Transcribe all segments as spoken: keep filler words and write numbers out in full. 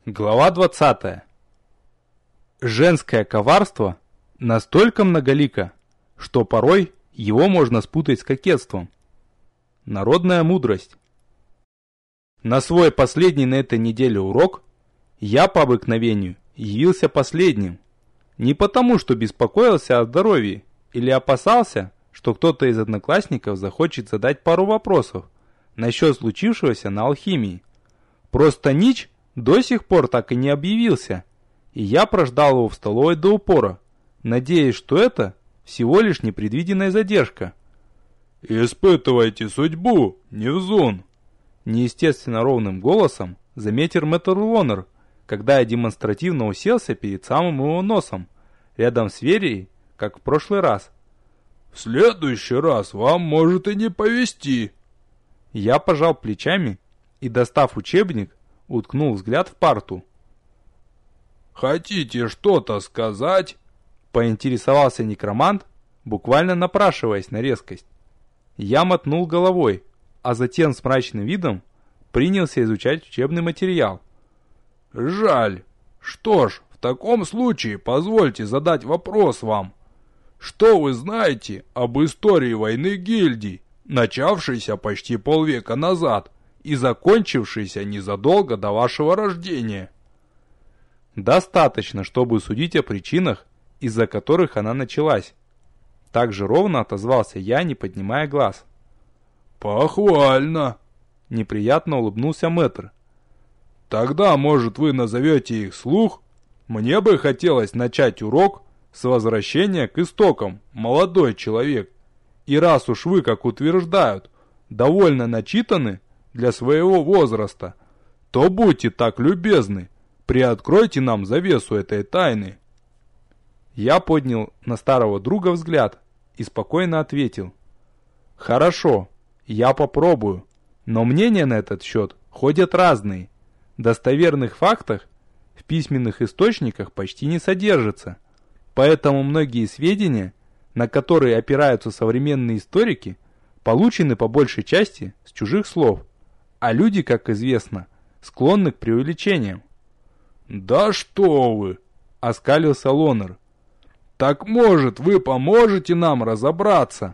Глава двадцатая. Женское коварство настолько многолико, что порой его можно спутать с кокетством. Народная мудрость. На свой последний на этой неделе урок я по обыкновению явился последним. Не потому, что беспокоился о здоровье или опасался, что кто-то из одноклассников захочет задать пару вопросов насчет случившегося на алхимии. Просто Нич до сих пор так и не объявился, и я прождал его в столовой до упора, надеясь, что это всего лишь непредвиденная задержка. «Испытывайте судьбу, Невзун!» Неестественно ровным голосом заметил мэтр Лонер, когда я демонстративно уселся перед самым его носом, рядом с Верией, как в прошлый раз. «В следующий раз вам может и не повезти!» Я пожал плечами и, достав учебник, уткнул взгляд в парту. «Хотите что-то сказать?» — поинтересовался некромант, буквально напрашиваясь на резкость. Я мотнул головой, а затем с мрачным видом принялся изучать учебный материал. «Жаль. Что ж, в таком случае позвольте задать вопрос вам. Что вы знаете об истории войны гильдий, начавшейся почти полвека назад и закончившейся незадолго до вашего рождения?» «Достаточно, чтобы судить о причинах, из-за которых она началась». Так же ровно отозвался я, не поднимая глаз. «Похвально!» — неприятно улыбнулся мэтр. «Тогда, может, вы назовете их вслух? Мне бы хотелось начать урок с возвращения к истокам, молодой человек. И раз уж вы, как утверждают, довольно начитаны для своего возраста, то будьте так любезны, приоткройте нам завесу этой тайны». Я поднял на старого друга взгляд и спокойно ответил. «Хорошо, я попробую, но мнения на этот счет ходят разные. Достоверных фактов в письменных источниках почти не содержится, поэтому многие сведения, на которые опираются современные историки, получены по большей части с чужих слов, а люди, как известно, склонны к преувеличениям». «Да что вы!» — оскалился Лонер. «Так, может, вы поможете нам разобраться?»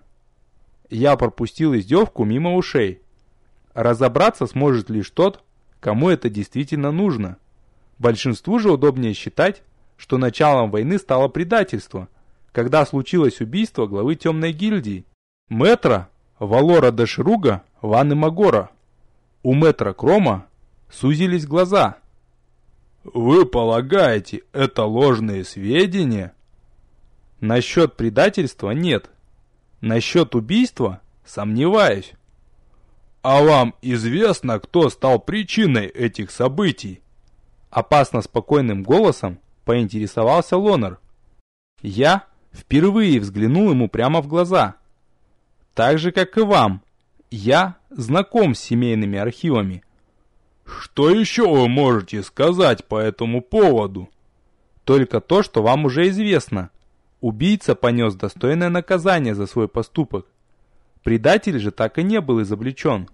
Я пропустил издевку мимо ушей. Разобраться сможет лишь тот, кому это действительно нужно. Большинству же удобнее считать, что началом войны стало предательство, когда случилось убийство главы темной гильдии, мэтра Валора де Шируга Ваны Магора. У мэтра Крома сузились глаза. «Вы полагаете, это ложные сведения?» Насчет предательства нет. Насчет убийства сомневаюсь. «А вам известно, кто стал причиной этих событий?» Опасно спокойным голосом поинтересовался Лонер. Я впервые взглянул ему прямо в глаза. Так же, как и вам, я знаком с семейными архивами. «Что еще вы можете сказать по этому поводу?» «Только то, что вам уже известно. Убийца понес достойное наказание за свой поступок. Предатель же так и не был изобличен».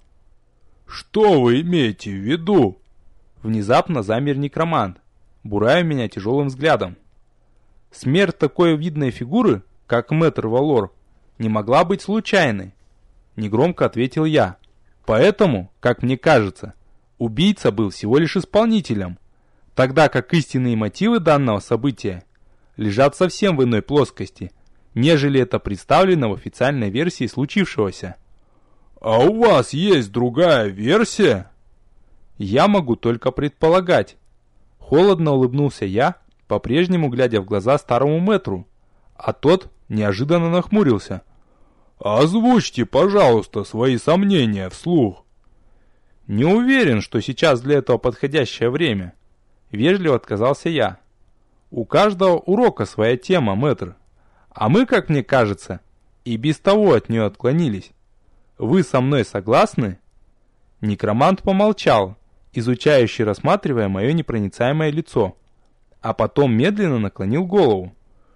«Что вы имеете в виду?» Внезапно замер некромант, буравя меня тяжелым взглядом. «Смерть такой видной фигуры, как мэтр Валор, не могла быть случайной», — негромко ответил я. «Поэтому, как мне кажется, убийца был всего лишь исполнителем, тогда как истинные мотивы данного события лежат совсем в иной плоскости, нежели это представлено в официальной версии случившегося». «А у вас есть другая версия?» «Я могу только предполагать». Холодно улыбнулся я, по-прежнему глядя в глаза старому мэтру, а тот неожиданно нахмурился. «Озвучьте, пожалуйста, свои сомнения вслух». «Не уверен, что сейчас для этого подходящее время», — вежливо отказался я. «У каждого урока своя тема, мэтр, а мы, как мне кажется, и без того от нее отклонились. Вы со мной согласны?» Некромант помолчал, изучающе рассматривая мое непроницаемое лицо, а потом медленно наклонил голову.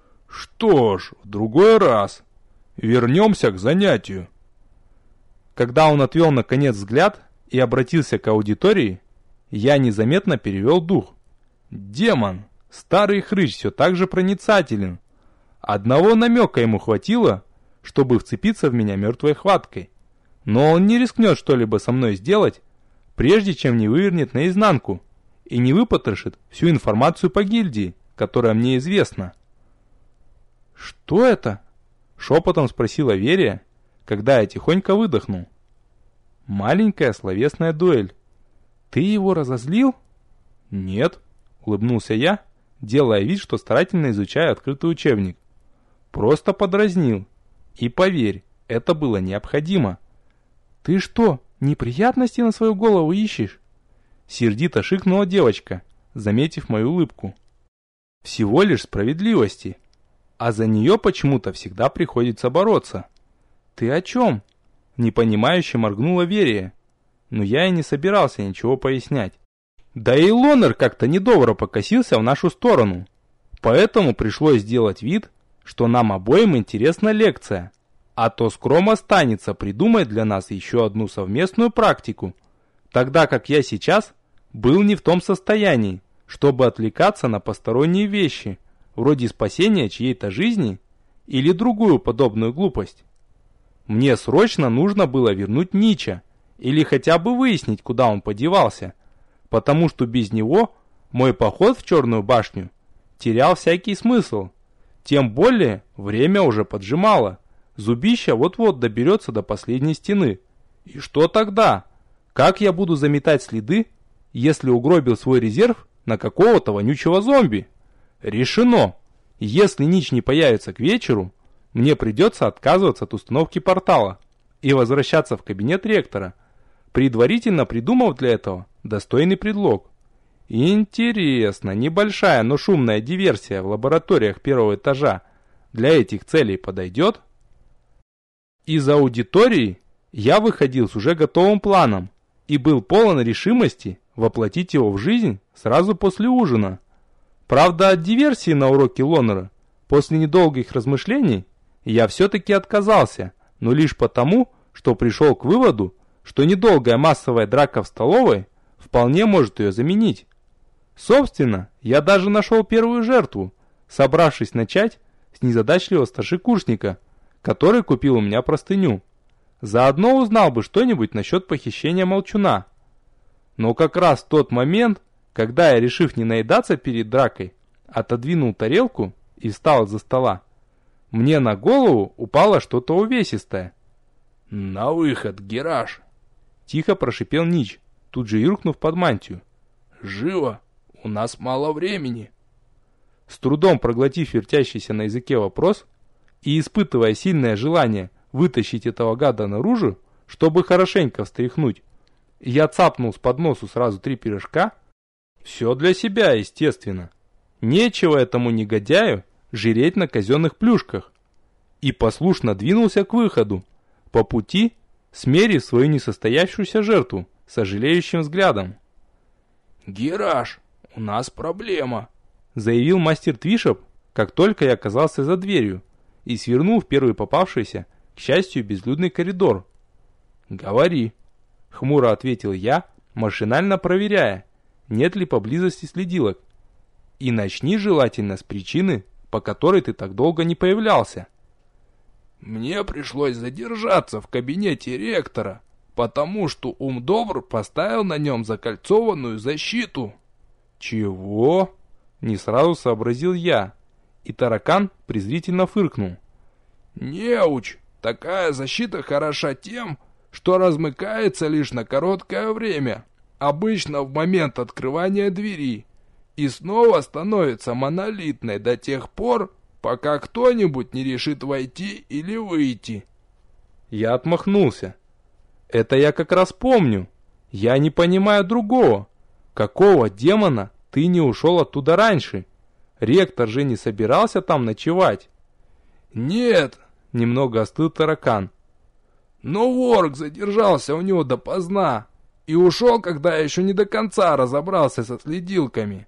«Что ж, в другой раз. Вернемся к занятию». Когда он отвел наконец взгляд и обратился к аудитории, я незаметно перевел дух Демон, старый хрыч, все так же проницателен. Одного намека ему хватило, чтобы вцепиться в меня мертвой хваткой. Но он не рискнет что-либо со мной сделать, прежде чем не вывернет наизнанку и не выпотрошит всю информацию по гильдии, которая мне известна. «Что это?» — шепотом спросила Верия, когда я тихонько выдохнул. «Маленькая словесная дуэль. Ты его разозлил?» «Нет», — улыбнулся я, делая вид, что старательно изучаю открытый учебник. «Просто подразнил. И поверь, это было необходимо». «Ты что, неприятности на свою голову ищешь?» Сердито шикнула девочка, заметив мою улыбку. «Всего лишь справедливости. А за нее почему-то всегда приходится бороться». «Ты о чем?» Непонимающе моргнула Верия, но я и не собирался ничего пояснять. Да и Лонер как-то недобро покосился в нашу сторону, поэтому пришлось сделать вид, что нам обоим интересна лекция, а то скром останется придумать для нас еще одну совместную практику, тогда как я сейчас был не в том состоянии, чтобы отвлекаться на посторонние вещи, вроде спасения чьей-то жизни или другую подобную глупость. Мне срочно нужно было вернуть Нича, или хотя бы выяснить, куда он подевался, потому что без него мой поход в Черную башню терял всякий смысл. Тем более время уже поджимало, зубище вот-вот доберется до последней стены. И что тогда? Как я буду заметать следы, если угробил свой резерв на какого-то вонючего зомби? Решено. Если Нич не появится к вечеру, мне придется отказываться от установки портала и возвращаться в кабинет ректора, предварительно придумав для этого достойный предлог. Интересно, небольшая, но шумная диверсия в лабораториях первого этажа для этих целей подойдет? Из аудитории я выходил с уже готовым планом и был полон решимости воплотить его в жизнь сразу после ужина. Правда, от диверсии на уроке Лонера после недолгих размышлений я все-таки отказался, но лишь потому, что пришел к выводу, что недолгая массовая драка в столовой вполне может ее заменить. Собственно, я даже нашел первую жертву, собравшись начать с незадачливого старшекурсника, который купил у меня простыню. Заодно узнал бы что-нибудь насчет похищения молчуна. Но как раз в тот момент, когда я, решив не наедаться перед дракой, отодвинул тарелку и встал из-за стола, мне на голову упало что-то увесистое. «На выход, Гераш!» Тихо прошипел Нич, тут же юркнув под мантию. «Живо! У нас мало времени!» С трудом проглотив вертящийся на языке вопрос и испытывая сильное желание вытащить этого гада наружу, чтобы хорошенько встряхнуть, я цапнул с подносу сразу три пирожка. Все для себя, естественно. Нечего этому негодяю жиреть на казенных плюшках. И послушно двинулся к выходу, по пути смерив свою несостоявшуюся жертву сожалеющим взглядом. «Гераш, у нас проблема», — заявил мастер Твишоп, как только я оказался за дверью и свернул в первый попавшийся, к счастью, безлюдный коридор. «Говори», — хмуро ответил я, машинально проверяя, нет ли поблизости следилок. «И начни желательно с причины, по которой ты так долго не появлялся». «Мне пришлось задержаться в кабинете ректора, потому что Умдобр поставил на нем закольцованную защиту». «Чего?» — не сразу сообразил я, и таракан презрительно фыркнул. «Неуч, такая защита хороша тем, что размыкается лишь на короткое время, обычно в момент открывания двери, и снова становится монолитной до тех пор, пока кто-нибудь не решит войти или выйти». Я отмахнулся. «Это я как раз помню. Я не понимаю другого. Какого демона ты не ушел оттуда раньше? Ректор же не собирался там ночевать». «Нет», — немного остыл таракан. «Но Ворк задержался у него допоздна и ушел, когда я еще не до конца разобрался со следилками».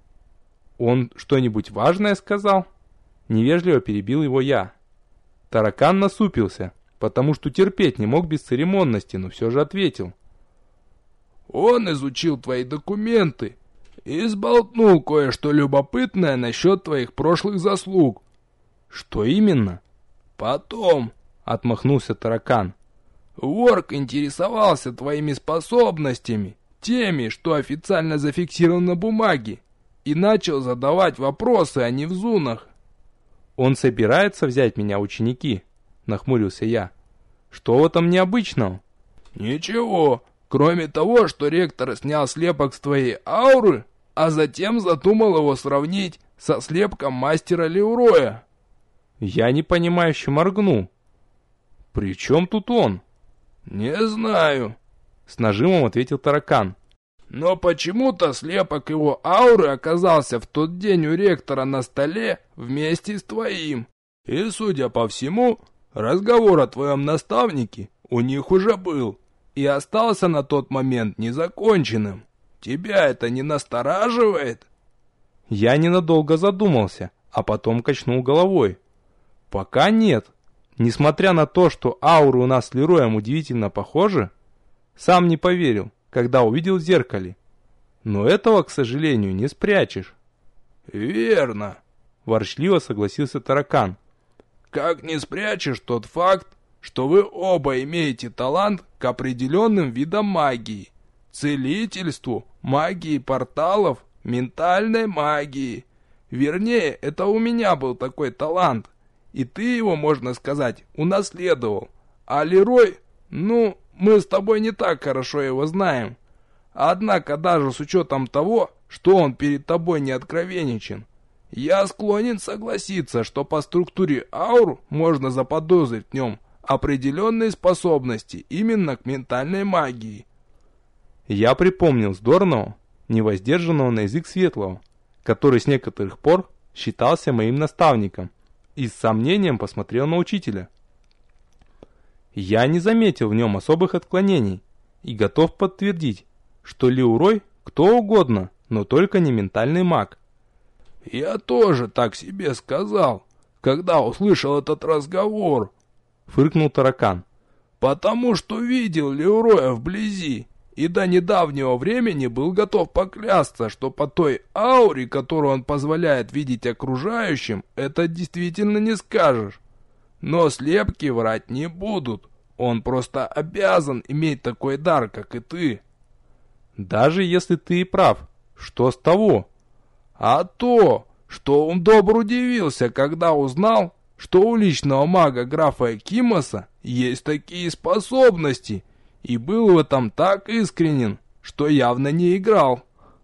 «Он что-нибудь важное сказал?» Невежливо перебил его я. Таракан насупился, потому что терпеть не мог бесцеремонности, но все же ответил. «Он изучил твои документы и сболтнул кое-что любопытное насчет твоих прошлых заслуг». «Что именно?» «Потом», — отмахнулся таракан. «Ворк интересовался твоими способностями, теми, что официально зафиксированы на бумаге, и начал задавать вопросы о невзунах». «Он собирается взять меня ученики?» — нахмурился я. «Что в этом необычного?» «Ничего, кроме того, что ректор снял слепок с твоей ауры, а затем задумал его сравнить со слепком мастера Леуроя». Я непонимающе моргнул. «При чем тут он?» «Не знаю», — с нажимом ответил таракан. «Но почему-то слепок его ауры оказался в тот день у ректора на столе вместе с твоим. И, судя по всему, разговор о твоем наставнике у них уже был и остался на тот момент незаконченным. Тебя это не настораживает?» Я ненадолго задумался, а потом качнул головой. «Пока нет. Несмотря на то, что ауры у нас с Лероем удивительно похожи, сам не поверил, когда увидел в зеркале. Но этого, к сожалению, не спрячешь». «Верно», — ворчливо согласился таракан. «Как не спрячешь тот факт, что вы оба имеете талант к определенным видам магии, целительству, магии порталов, ментальной магии. Вернее, это у меня был такой талант, и ты его, можно сказать, унаследовал. А Лерой, ну, мы с тобой не так хорошо его знаем. Однако даже с учетом того, что он перед тобой не откровенничен, я склонен согласиться, что по структуре аур можно заподозрить в нем определенные способности именно к ментальной магии». Я припомнил здорного, невоздержанного на язык Светлого, который с некоторых пор считался моим наставником, и с сомнением посмотрел на учителя. Я не заметил в нем особых отклонений и готов подтвердить, что Леурой кто угодно, но только не ментальный маг. «Я тоже так себе сказал, когда услышал этот разговор», — фыркнул таракан. «потому что видел Леуроя вблизи и до недавнего времени был готов поклясться, что по той ауре, которую он позволяет видеть окружающим, это действительно не скажешь. Но слепки врать не будут, он просто обязан иметь такой дар, как и ты». «Даже если ты и прав, что с того?» «А то, что он добро удивился, когда узнал, что у личного мага графа Экимоса есть такие способности, и был в этом так искренен, что явно не играл».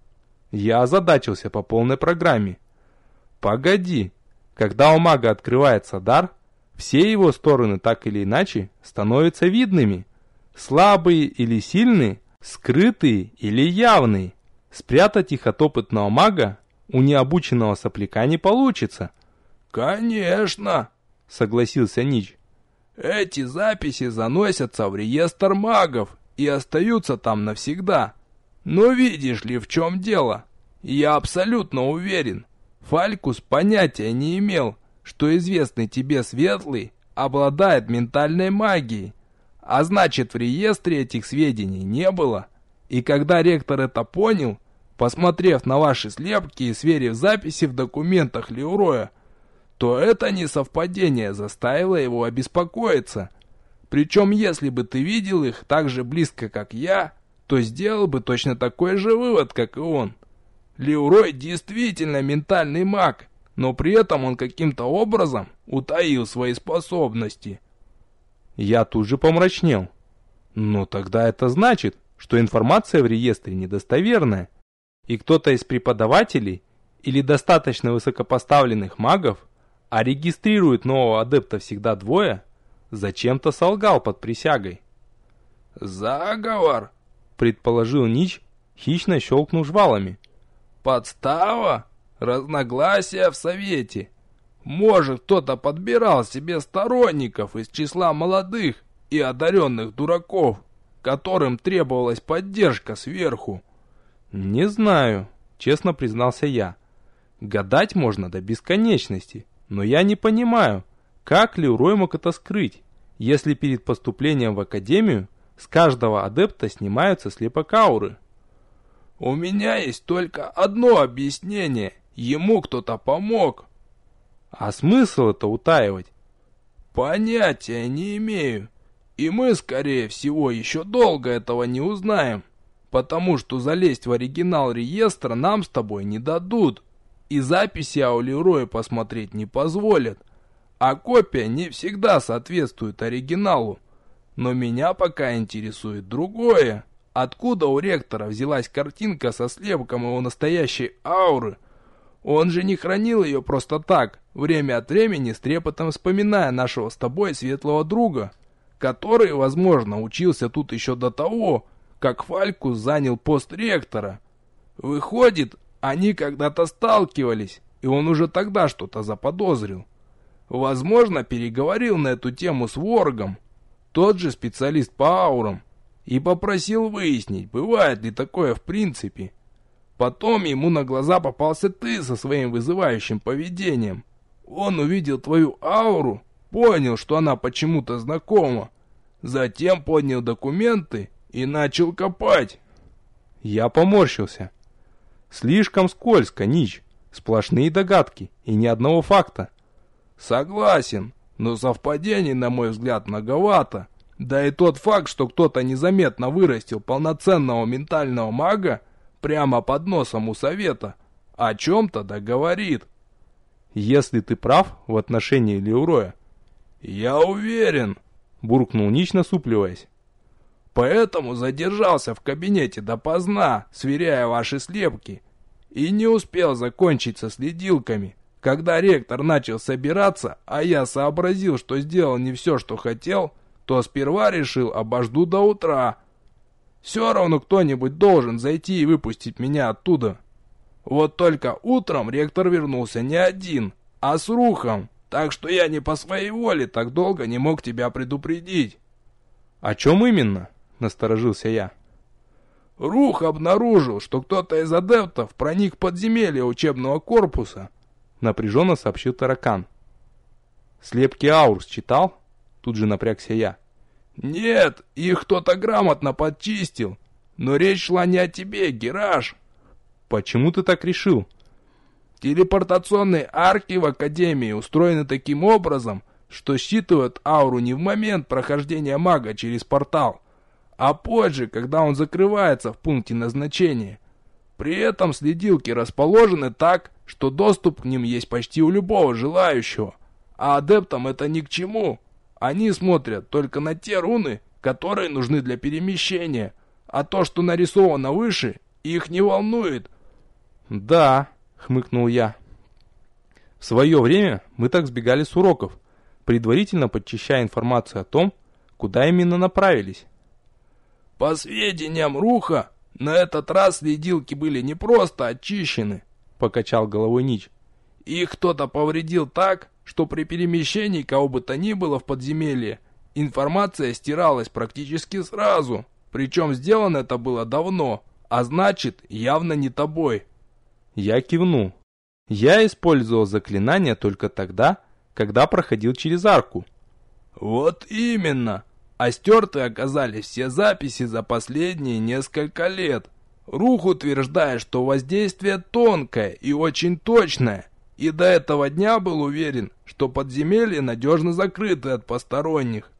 Я озадачился по полной программе. Погоди, когда у мага открывается дар, все его стороны так или иначе становятся видными. Слабые или сильные, скрытые или явные. Спрятать их от опытного мага у необученного сопляка не получится. «Конечно», — согласился Нич. «Эти записи заносятся в реестр магов и остаются там навсегда. Но видишь ли, в чем дело? Я абсолютно уверен, Фалькус понятия не имел, что известный тебе Светлый обладает ментальной магией, а значит в реестре этих сведений не было. И когда ректор это понял, посмотрев на ваши слепки и сверив записи в документах Леуроя, то это несовпадение заставило его обеспокоиться. Причем, если бы ты видел их так же близко, как я, то сделал бы точно такой же вывод, как и он. Леурой действительно ментальный маг, но при этом он каким-то образом утаил свои способности». Я тут же помрачнел. Но тогда это значит, что информация в реестре недостоверная, и кто-то из преподавателей или достаточно высокопоставленных магов, а регистрирует нового адепта всегда двое, зачем-то солгал под присягой. «Заговор», — предположил Нич, хищно щелкнув жвалами. «Подстава? Разногласия в совете? Может, кто-то подбирал себе сторонников из числа молодых и одаренных дураков, которым требовалась поддержка сверху?» «Не знаю», — честно признался я. «Гадать можно до бесконечности, но я не понимаю, как Леурой мог это скрыть, если перед поступлением в академию с каждого адепта снимаются слепок ауры». У меня есть только одно объяснение. Ему кто-то помог. А смысл это утаивать? Понятия не имею. И мы, скорее всего, еще долго этого не узнаем. Потому что залезть в оригинал реестра нам с тобой не дадут. И записи о Лерое посмотреть не позволят. А копия не всегда соответствует оригиналу. Но меня пока интересует другое. Откуда у ректора взялась картинка со слепком его настоящей ауры? Он же не хранил ее просто так, время от времени с трепетом вспоминая нашего с тобой светлого друга, который, возможно, учился тут еще до того, как Фалькус занял пост ректора. Выходит, они когда-то сталкивались, и он уже тогда что-то заподозрил. Возможно, переговорил на эту тему с Воргом, тот же специалист по аурам, и попросил выяснить, бывает ли такое в принципе. Потом ему на глаза попался ты со своим вызывающим поведением. Он увидел твою ауру, понял, что она почему-то знакома, затем поднял документы и начал копать. Я поморщился. Слишком скользко, Нич. Сплошные догадки и ни одного факта. Согласен, но совпадений, на мой взгляд, многовато. Да и тот факт, что кто-то незаметно вырастил полноценного ментального мага прямо под носом у совета, о чем-то договорит. Если ты прав в отношении Леуроя. Я уверен, буркнул Нич, насупливаясь. Поэтому задержался в кабинете допоздна, сверяя ваши слепки, и не успел закончить со следилками. Когда ректор начал собираться, а я сообразил, что сделал не все, что хотел, то сперва решил обожду до утра. Все равно кто-нибудь должен зайти и выпустить меня оттуда. Вот только утром ректор вернулся не один, а с Рухом, так что я не по своей воле так долго не мог тебя предупредить. О чем именно? Насторожился я. Рух обнаружил, что кто-то из адептов проник в подземелье учебного корпуса, напряженно сообщил таракан. Слепки аур считал? Тут же напрягся я. Нет, их кто-то грамотно подчистил, но речь шла не о тебе, Гераш. Почему ты так решил? Телепортационные арки в Академии устроены таким образом, что считывают ауру не в момент прохождения мага через портал, а позже, когда он закрывается в пункте назначения. При этом следилки расположены так, что доступ к ним есть почти у любого желающего, а адептам это ни к чему. Они смотрят только на те руны, которые нужны для перемещения, а то, что нарисовано выше, их не волнует. Да, хмыкнул я. В свое время мы так сбегали с уроков, предварительно подчищая информацию о том, куда именно направились. По сведениям Руха, на этот раз следилки были не просто очищены, покачал головой Нич. Их кто-то повредил так, что при перемещении кого бы то ни было в подземелье, информация стиралась практически сразу, причем сделано это было давно, а значит, явно не тобой. Я кивнул. Я использовал заклинание только тогда, когда проходил через арку. Вот именно. А стерты оказались все записи за последние несколько лет. Рух утверждает, что воздействие тонкое и очень точное, и до этого дня был уверен, что подземелья надежно закрыты от посторонних.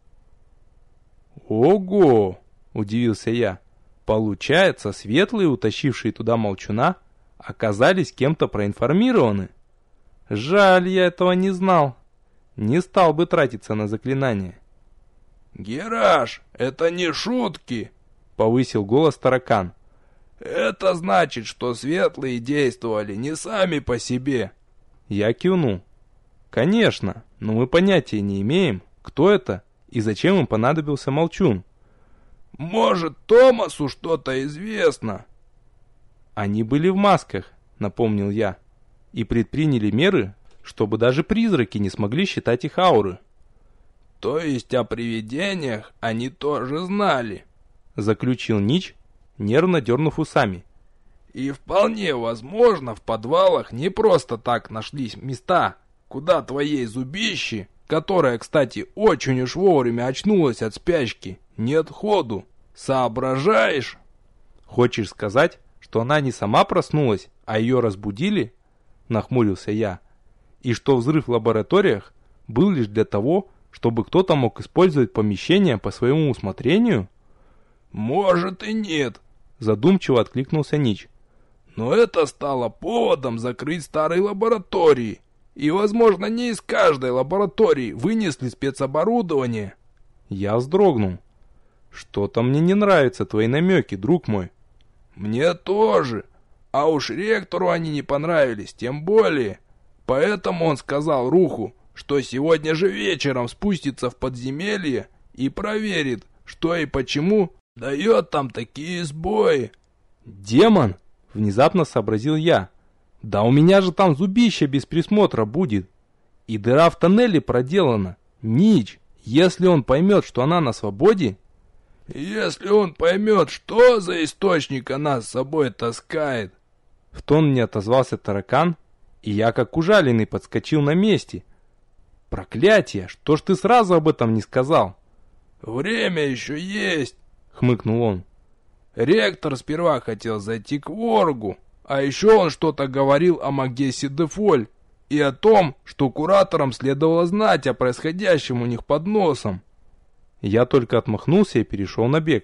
Ого! Удивился я. Получается, светлые, утащившие туда молчуна, оказались кем-то проинформированы. Жаль, я этого не знал. Не стал бы тратиться на заклинание. «Гераш, это не шутки!» — повысил голос таракан. «Это значит, что светлые действовали не сами по себе». Я кивнул. «Конечно, но мы понятия не имеем, кто это и зачем им понадобился молчун». «Может, Томасу что-то известно?» «Они были в масках», — напомнил я, «и предприняли меры, чтобы даже призраки не смогли считать их ауры». «То есть о привидениях они тоже знали?» — заключил Нич, нервно дернув усами. «И вполне возможно, в подвалах не просто так нашлись места, куда твоей зубищи, которая, кстати, очень уж вовремя очнулась от спячки, нет ходу. Соображаешь?» «Хочешь сказать, что она не сама проснулась, а ее разбудили?» — нахмурился я. «И что взрыв в лабораториях был лишь для того, чтобы кто-то мог использовать помещение по своему усмотрению?» «Может и нет», — задумчиво откликнулся Нич. «Но это стало поводом закрыть старые лаборатории. И, возможно, не из каждой лаборатории вынесли спецоборудование». Я вздрогнул. «Что-то мне не нравятся твои намеки, друг мой». «Мне тоже. А уж ректору они не понравились, тем более. Поэтому он сказал Руху, что сегодня же вечером спустится в подземелье и проверит, что и почему дает там такие сбои». «Демон!» — внезапно сообразил я. «Да у меня же там зубище без присмотра будет. И дыра в тоннеле проделана. Нич, если он поймет, что она на свободе...» «Если он поймет, что за источник она с собой таскает...» В тон мне отозвался таракан, и я как ужаленный подскочил на месте. «Проклятие! Что ж ты сразу об этом не сказал?» «Время еще есть!» — хмыкнул он. «Ректор сперва хотел зайти к Воргу, а еще он что-то говорил о Магессе де Фоль и о том, что кураторам следовало знать о происходящем у них под носом». Я только отмахнулся и перешел на бег.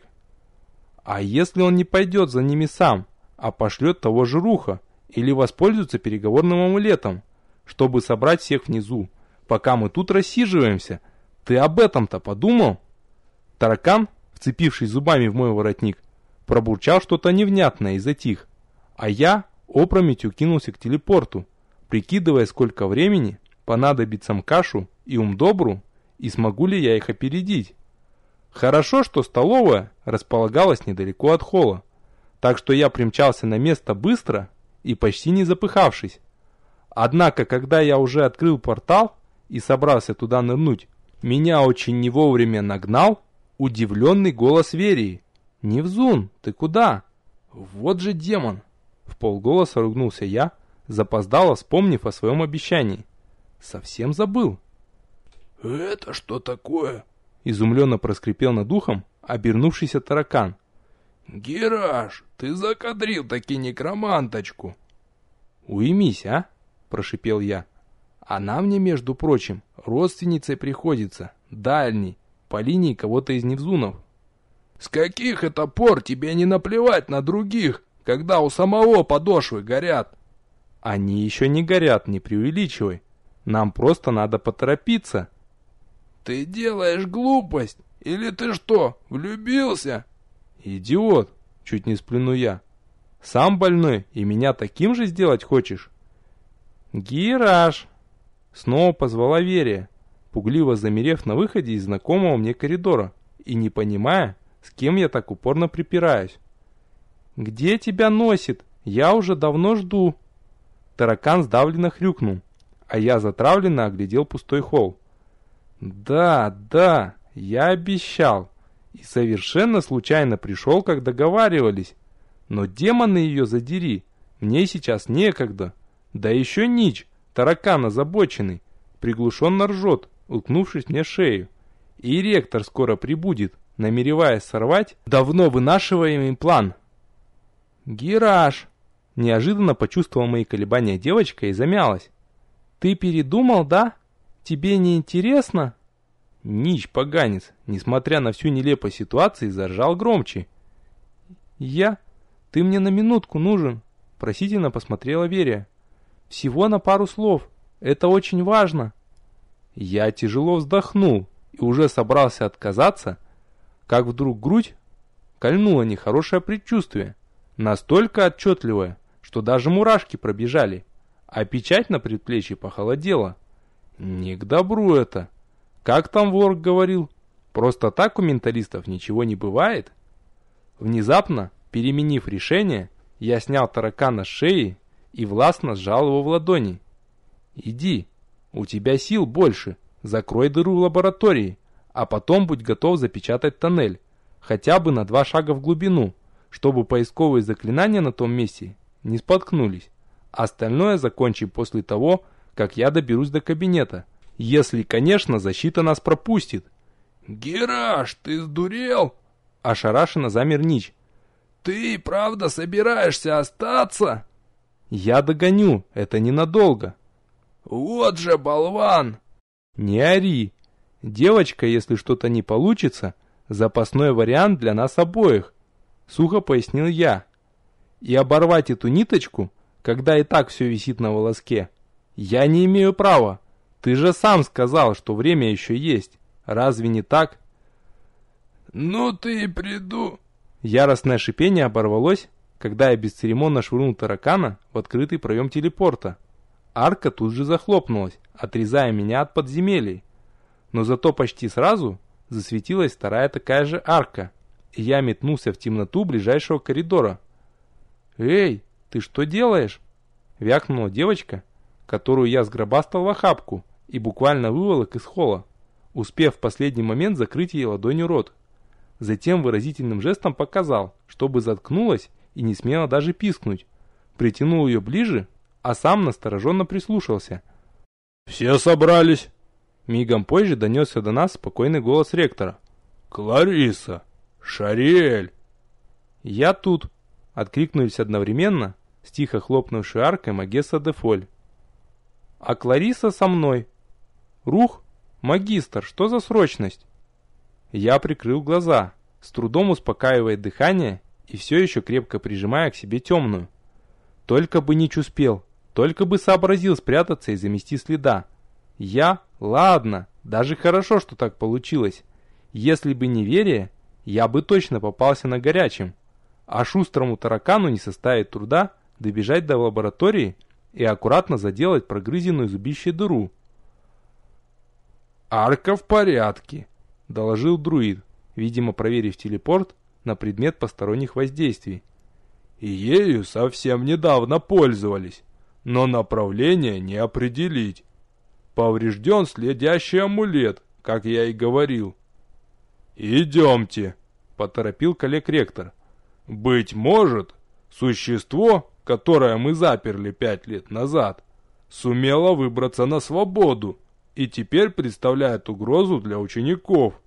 «А если он не пойдет за ними сам, а пошлет того же Руха или воспользуется переговорным амулетом, чтобы собрать всех внизу, пока мы тут рассиживаемся? Ты об этом-то подумал?» Таракан, вцепившись зубами в мой воротник, пробурчал что-то невнятное и затих, а я опрометью кинулся к телепорту, прикидывая, сколько времени понадобится Мкашу и Умдобру, и смогу ли я их опередить. Хорошо, что столовая располагалась недалеко от холла, так что я примчался на место быстро и почти не запыхавшись. Однако, когда я уже открыл портал и собрался туда нырнуть, меня очень не вовремя нагнал удивленный голос Верии. «Невзун, ты куда?» «Вот же демон!» Вполголоса ругнулся я, запоздало вспомнив о своем обещании. «Совсем забыл». «Это что такое?» Изумленно проскрипел над ухом обернувшийся таракан. «Гераш, ты закадрил таки некроманточку!» «Уймись, а!» – прошипел я. «Она мне, между прочим, родственницей приходится, дальней, по линии кого-то из Невзунов». «С каких это пор тебе не наплевать на других, когда у самого подошвы горят?» «Они еще не горят, не преувеличивай. Нам просто надо поторопиться». «Ты делаешь глупость? Или ты что, влюбился?» «Идиот!» — чуть не сплюну я. «Сам больной и меня таким же сделать хочешь?» «Гираш!» — снова позвала Верия, пугливо замерев на выходе из знакомого мне коридора и не понимая, с кем я так упорно припираюсь. «Где тебя носит? Я уже давно жду!» Таракан сдавленно хрюкнул, а я затравленно оглядел пустой холл. «Да, да, я обещал, и совершенно случайно пришел, как договаривались. Но демоны ее задери, мне сейчас некогда. Да еще Нич, таракан озабоченный, приглушенно ржет, уткнувшись мне в шею. И ректор скоро прибудет, намереваясь сорвать давно вынашиваемый план». «Гираш!» — неожиданно почувствовала мои колебания девочка и замялась. «Ты передумал, да? Тебе не интересно?» Нич, поганец, несмотря на всю нелепость ситуации, заржал громче. «Я? Ты мне на минутку нужен?» — просительно посмотрела Верия. «Всего на пару слов. Это очень важно». Я тяжело вздохнул и уже собрался отказаться, как вдруг грудь кольнуло нехорошее предчувствие, настолько отчетливое, что даже мурашки пробежали, а печать на предплечье похолодела. Не к добру это. Как там Ворг говорил? Просто так у менталистов ничего не бывает? Внезапно, переменив решение, я снял таракана с шеи и властно сжал его в ладони. «Иди, у тебя сил больше, закрой дыру в лаборатории, а потом будь готов запечатать тоннель, хотя бы на два шага в глубину, чтобы поисковые заклинания на том месте не споткнулись. Остальное закончим после того, как я доберусь до кабинета, если, конечно, защита нас пропустит». «Гераш, ты сдурел?» Ошарашенно замер Нич. «Ты правда собираешься остаться?» «Я догоню, это ненадолго». «Вот же болван!» «Не ори. Девочка, если что-то не получится, запасной вариант для нас обоих», — сухо пояснил я. «И оборвать эту ниточку, когда и так все висит на волоске, я не имею права. Ты же сам сказал, что время еще есть. Разве не так?» «Ну ты и приду...» Яростное шипение оборвалось, когда я бесцеремонно швырнул таракана в открытый проем телепорта. Арка тут же захлопнулась, отрезая меня от подземелий. Но зато почти сразу засветилась вторая такая же арка, и я метнулся в темноту ближайшего коридора. «Эй, ты что делаешь?» — вякнула девочка, которую я сгробастал в охапку и буквально выволок из холла, успев в последний момент закрыть ей ладонью рот. Затем выразительным жестом показал, чтобы заткнулась и не смела даже пискнуть. Притянул ее ближе, а сам настороженно прислушался. «Все собрались?» Мигом позже донесся до нас спокойный голос ректора. «Клариса! Шариэль!» «Я тут!» — откликнулись одновременно с тихо хлопнувшей аркой Магесса де Фоль. «А Клариса со мной!» «Рух? Магистр, что за срочность?» Я прикрыл глаза, с трудом успокаивая дыхание и все еще крепко прижимая к себе темную. Только бы Нич успел, только бы сообразил спрятаться и замести следа. Я? Ладно, даже хорошо, что так получилось. Если бы не Верия, я бы точно попался на горячем. А шустрому таракану не составит труда добежать до лаборатории и аккуратно заделать прогрызенную зубищей дыру. «Арка в порядке», — доложил друид, видимо проверив телепорт на предмет посторонних воздействий. «И ею совсем недавно пользовались, но направление не определить. Поврежден следящий амулет, как я и говорил». «Идемте», — поторопил коллег-ректор. «Быть может, существо, которое мы заперли пять лет назад, сумело выбраться на свободу и теперь представляет угрозу для учеников».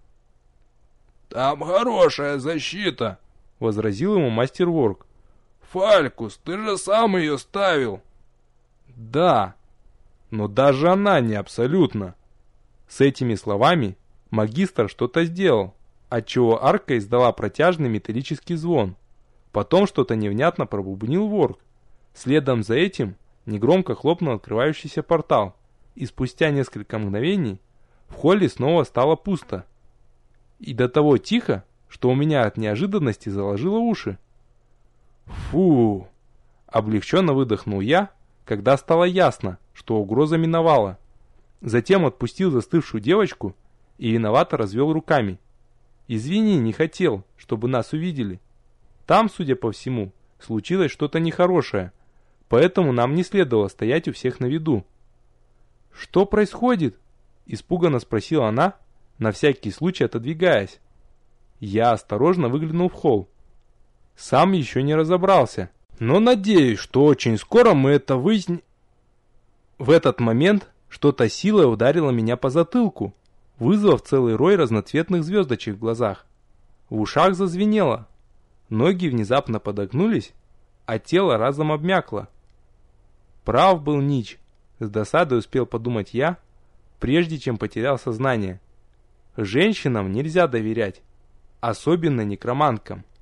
«Там хорошая защита», — возразил ему мастер Ворк. «Фалькус, ты же сам ее ставил». «Да, но даже она не абсолютно». С этими словами магистр что-то сделал, отчего арка издала протяжный металлический звон. Потом что-то невнятно пробубнил Ворк. Следом за этим негромко хлопнул открывающийся портал, и спустя несколько мгновений в холле снова стало пусто. И до того тихо, что у меня от неожиданности заложило уши. «Фу!» — облегченно выдохнул я, когда стало ясно, что угроза миновала. Затем отпустил застывшую девочку и виновато развел руками. «Извини, не хотел, чтобы нас увидели. Там, судя по всему, случилось что-то нехорошее, поэтому нам не следовало стоять у всех на виду». «Что происходит?» — испуганно спросила она, на всякий случай отодвигаясь. Я осторожно выглянул в холл. Сам еще не разобрался, но надеюсь, что очень скоро мы это выясним. В этот момент что-то силой ударило меня по затылку, вызвав целый рой разноцветных звездочек в глазах. В ушах зазвенело, ноги внезапно подогнулись, а тело разом обмякло. Прав был Нич, с досадой успел подумать я, прежде чем потерял сознание. Женщинам нельзя доверять, особенно некроманткам.